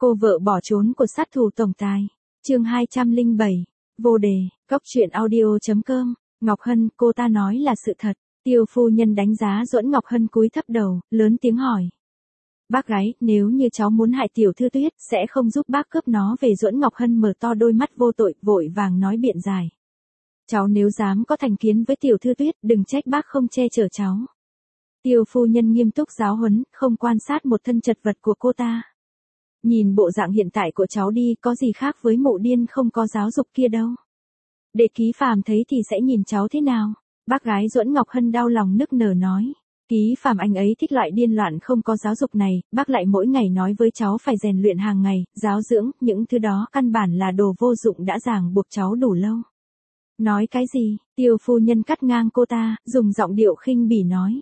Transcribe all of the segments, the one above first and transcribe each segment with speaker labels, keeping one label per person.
Speaker 1: Cô vợ bỏ trốn của sát thủ tổng tài. Chương 207. Vô đề, Cóc truyện audio.com. Ngọc Hân, cô ta nói là sự thật. Tiêu phu nhân đánh giá Duẫn Ngọc Hân cúi thấp đầu, lớn tiếng hỏi. Bác gái, nếu như cháu muốn hại tiểu thư Tuyết, sẽ không giúp bác cướp nó về. Duẫn Ngọc Hân mở to đôi mắt vô tội, vội vàng nói biện giải. Cháu nếu dám có thành kiến với tiểu thư Tuyết, đừng trách bác không che chở cháu. Tiêu phu nhân nghiêm túc giáo huấn, không quan sát một thân chật vật của cô ta. Nhìn bộ dạng hiện tại của cháu đi, có gì khác với mụ điên không có giáo dục kia đâu. Để Ký Phàm thấy thì sẽ nhìn cháu thế nào? Bác gái Duẫn Ngọc Hân đau lòng nức nở nói. Ký Phàm anh ấy thích loại điên loạn không có giáo dục này, bác lại mỗi ngày nói với cháu phải rèn luyện hàng ngày, giáo dưỡng, những thứ đó căn bản là đồ vô dụng đã ràng buộc cháu đủ lâu. Nói cái gì? Tiêu phu nhân cắt ngang cô ta, dùng giọng điệu khinh bỉ nói.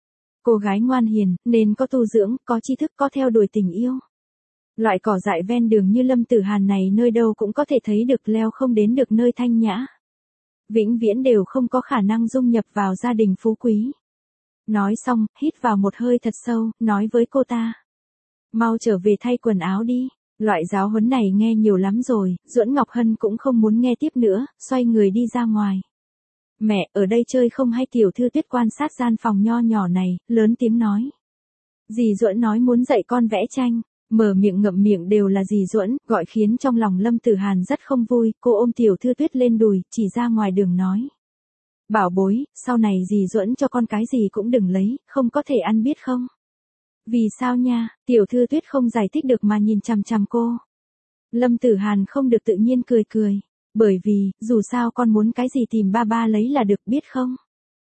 Speaker 1: Cô gái ngoan hiền, nên có tu dưỡng, có tri thức, có theo đuổi tình yêu. Loại cỏ dại ven đường như Lâm Tử Hàn này nơi đâu cũng có thể thấy được, leo không đến được nơi thanh nhã. Vĩnh viễn đều không có khả năng dung nhập vào gia đình phú quý. Nói xong, hít vào một hơi thật sâu, nói với cô ta. Mau trở về thay quần áo đi. Loại giáo huấn này nghe nhiều lắm rồi, Duẫn Ngọc Hân cũng không muốn nghe tiếp nữa, xoay người đi ra ngoài. Mẹ, ở đây chơi không hay? Tiểu thư Tuyết quan sát gian phòng nho nhỏ này, lớn tiếng nói. Dì Duẫn nói muốn dạy con vẽ tranh, mở miệng ngậm miệng đều là dì Duẫn, gọi khiến trong lòng Lâm Tử Hàn rất không vui, cô ôm tiểu thư Tuyết lên đùi, chỉ ra ngoài đường nói. Bảo bối, sau này dì Duẫn cho con cái gì cũng đừng lấy, không có thể ăn biết không? Vì sao nha? Tiểu thư Tuyết không giải thích được mà nhìn chằm chằm cô. Lâm Tử Hàn không được tự nhiên cười cười. Bởi vì, dù sao con muốn cái gì tìm ba ba lấy là được, biết không?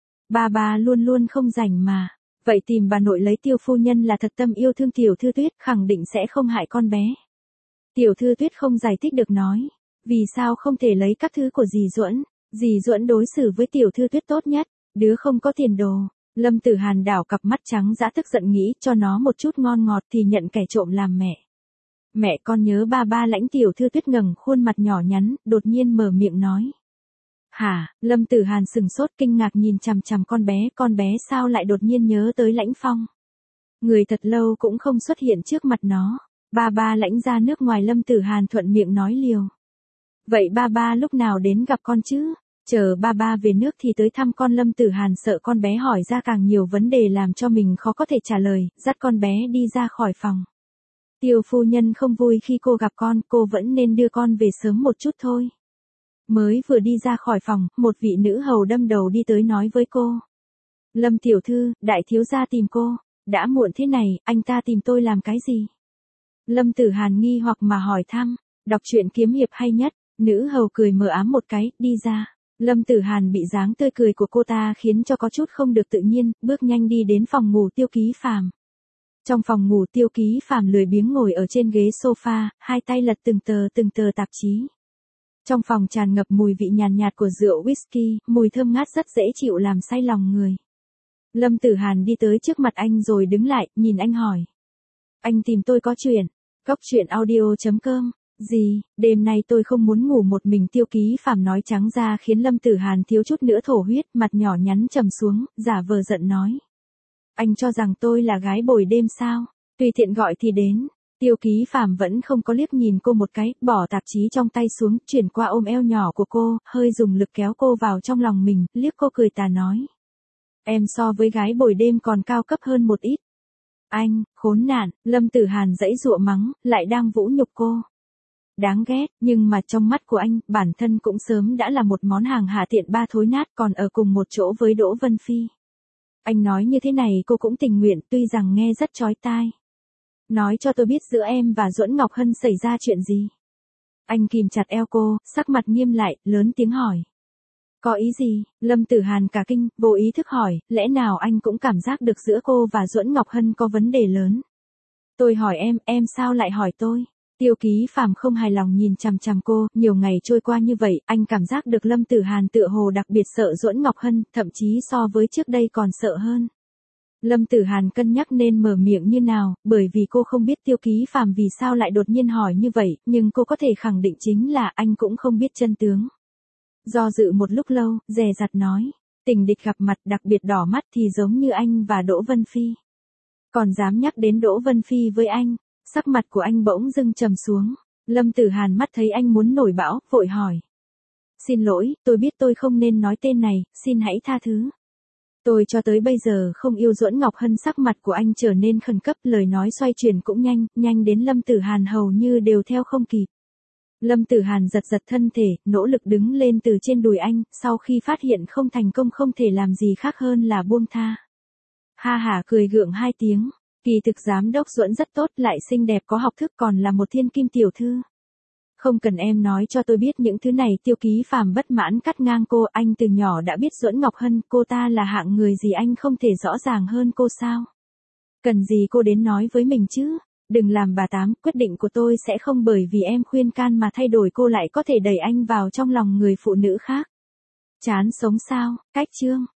Speaker 1: Ba ba luôn luôn không rảnh mà. Vậy tìm bà nội lấy. Tiêu phu nhân là thật tâm yêu thương tiểu thư Tuyết, khẳng định sẽ không hại con bé. Tiểu thư Tuyết không giải thích được nói. Vì sao không thể lấy các thứ của dì Duẫn? Dì Duẫn đối xử với tiểu thư Tuyết tốt nhất, đứa không có tiền đồ. Lâm Tử Hàn đảo cặp mắt trắng dã tức giận nghĩ cho nó một chút ngon ngọt thì nhận kẻ trộm làm mẹ. Mẹ con nhớ ba ba. Lãnh tiểu thư Tuyết ngẩng khuôn mặt nhỏ nhắn, đột nhiên mở miệng nói. Hả? Lâm Tử Hàn sừng sốt kinh ngạc nhìn chằm chằm con bé sao lại đột nhiên nhớ tới Lãnh Phong. Người thật lâu cũng không xuất hiện trước mặt nó. Ba ba Lãnh ra nước ngoài. Lâm Tử Hàn thuận miệng nói liều. Vậy ba ba lúc nào đến gặp con chứ? Chờ ba ba về nước thì tới thăm con. Lâm Tử Hàn sợ con bé hỏi ra càng nhiều vấn đề làm cho mình khó có thể trả lời, dắt con bé đi ra khỏi phòng. Tiêu phu nhân không vui khi cô gặp con, cô vẫn nên đưa con về sớm một chút thôi. Mới vừa đi ra khỏi phòng, một vị nữ hầu đâm đầu đi tới nói với cô. Lâm tiểu thư, đại thiếu gia tìm cô. Đã muộn thế này, anh ta tìm tôi làm cái gì? Lâm Tử Hàn nghi hoặc mà hỏi thăm. Đọc truyện kiếm hiệp hay nhất. Nữ hầu cười mờ ám một cái, đi ra. Lâm Tử Hàn bị dáng tươi cười của cô ta khiến cho có chút không được tự nhiên, bước nhanh đi đến phòng ngủ Tiêu Ký Phàm. Trong phòng ngủ Tiêu Ký Phàm lười biếng ngồi ở trên ghế sofa, hai tay lật từng tờ tạp chí. Trong phòng tràn ngập mùi vị nhàn nhạt của rượu whisky, mùi thơm ngát rất dễ chịu làm say lòng người. Lâm Tử Hàn đi tới trước mặt anh rồi đứng lại, nhìn anh hỏi. Anh tìm tôi có chuyện. Cóc truyện audio.com. Gì, đêm nay tôi không muốn ngủ một mình. Tiêu Ký Phàm nói trắng ra khiến Lâm Tử Hàn thiếu chút nữa thổ huyết, mặt nhỏ nhắn trầm xuống, giả vờ giận nói. Anh cho rằng tôi là gái bồi đêm sao? Tùy tiện gọi thì đến. Tiêu Ký Phàm vẫn không có liếc nhìn cô một cái, bỏ tạp chí trong tay xuống, chuyển qua ôm eo nhỏ của cô, hơi dùng lực kéo cô vào trong lòng mình, liếc cô cười tà nói. Em so với gái bồi đêm còn cao cấp hơn một ít. Anh, khốn nạn. Lâm Tử Hàn giãy giụa mắng, lại đang vũ nhục cô. Đáng ghét, nhưng mà trong mắt của anh, bản thân cũng sớm đã là một món hàng hạ tiện ba thối nát, còn ở cùng một chỗ với Đỗ Vân Phi. Anh nói như thế này cô cũng tình nguyện, tuy rằng nghe rất chói tai. Nói cho tôi biết giữa em và Duẫn Ngọc Hân xảy ra chuyện gì. Anh kìm chặt eo cô, sắc mặt nghiêm lại, lớn tiếng hỏi. Có ý gì? Lâm Tử Hàn cả kinh, vô ý thức hỏi, lẽ nào anh cũng cảm giác được giữa cô và Duẫn Ngọc Hân có vấn đề lớn? Tôi hỏi em sao lại hỏi tôi? Tiêu Ký Phàm không hài lòng nhìn chằm chằm cô, nhiều ngày trôi qua như vậy, anh cảm giác được Lâm Tử Hàn tựa hồ đặc biệt sợ Duẫn Ngọc Hân, thậm chí so với trước đây còn sợ hơn. Lâm Tử Hàn cân nhắc nên mở miệng như nào, bởi vì cô không biết Tiêu Ký Phàm vì sao lại đột nhiên hỏi như vậy, nhưng cô có thể khẳng định chính là anh cũng không biết chân tướng. Do dự một lúc lâu, dè dặt nói, tình địch gặp mặt đặc biệt đỏ mắt thì giống như anh và Đỗ Vân Phi. Còn dám nhắc đến Đỗ Vân Phi với anh, Sắc mặt của anh bỗng dưng trầm xuống. Lâm Tử Hàn mắt thấy anh muốn nổi bão, vội hỏi. Xin lỗi, tôi biết tôi không nên nói tên này, xin hãy tha thứ. Tôi cho tới bây giờ không yêu Duẫn Ngọc Hân. Sắc mặt của anh trở nên khẩn cấp, lời nói xoay chuyển cũng nhanh, nhanh đến Lâm Tử Hàn hầu như đều theo không kịp. Lâm Tử Hàn giật giật thân thể, nỗ lực đứng lên từ trên đùi anh, sau khi phát hiện không thành công không thể làm gì khác hơn là buông tha. Ha hả cười gượng hai tiếng, kỳ thực giám đốc Duẫn rất tốt, lại xinh đẹp có học thức, còn là một thiên kim tiểu thư. Không cần em nói cho tôi biết những thứ này. Tiêu Ký Phàm bất mãn cắt ngang cô, anh từ nhỏ đã biết Duẫn Ngọc Hân, cô ta là hạng người gì anh không thể rõ ràng hơn cô sao? Cần gì cô đến nói với mình chứ? Đừng làm bà tám, quyết định của tôi sẽ không bởi vì em khuyên can mà thay đổi, cô lại có thể đẩy anh vào trong lòng người phụ nữ khác. Chán sống sao? Cách chương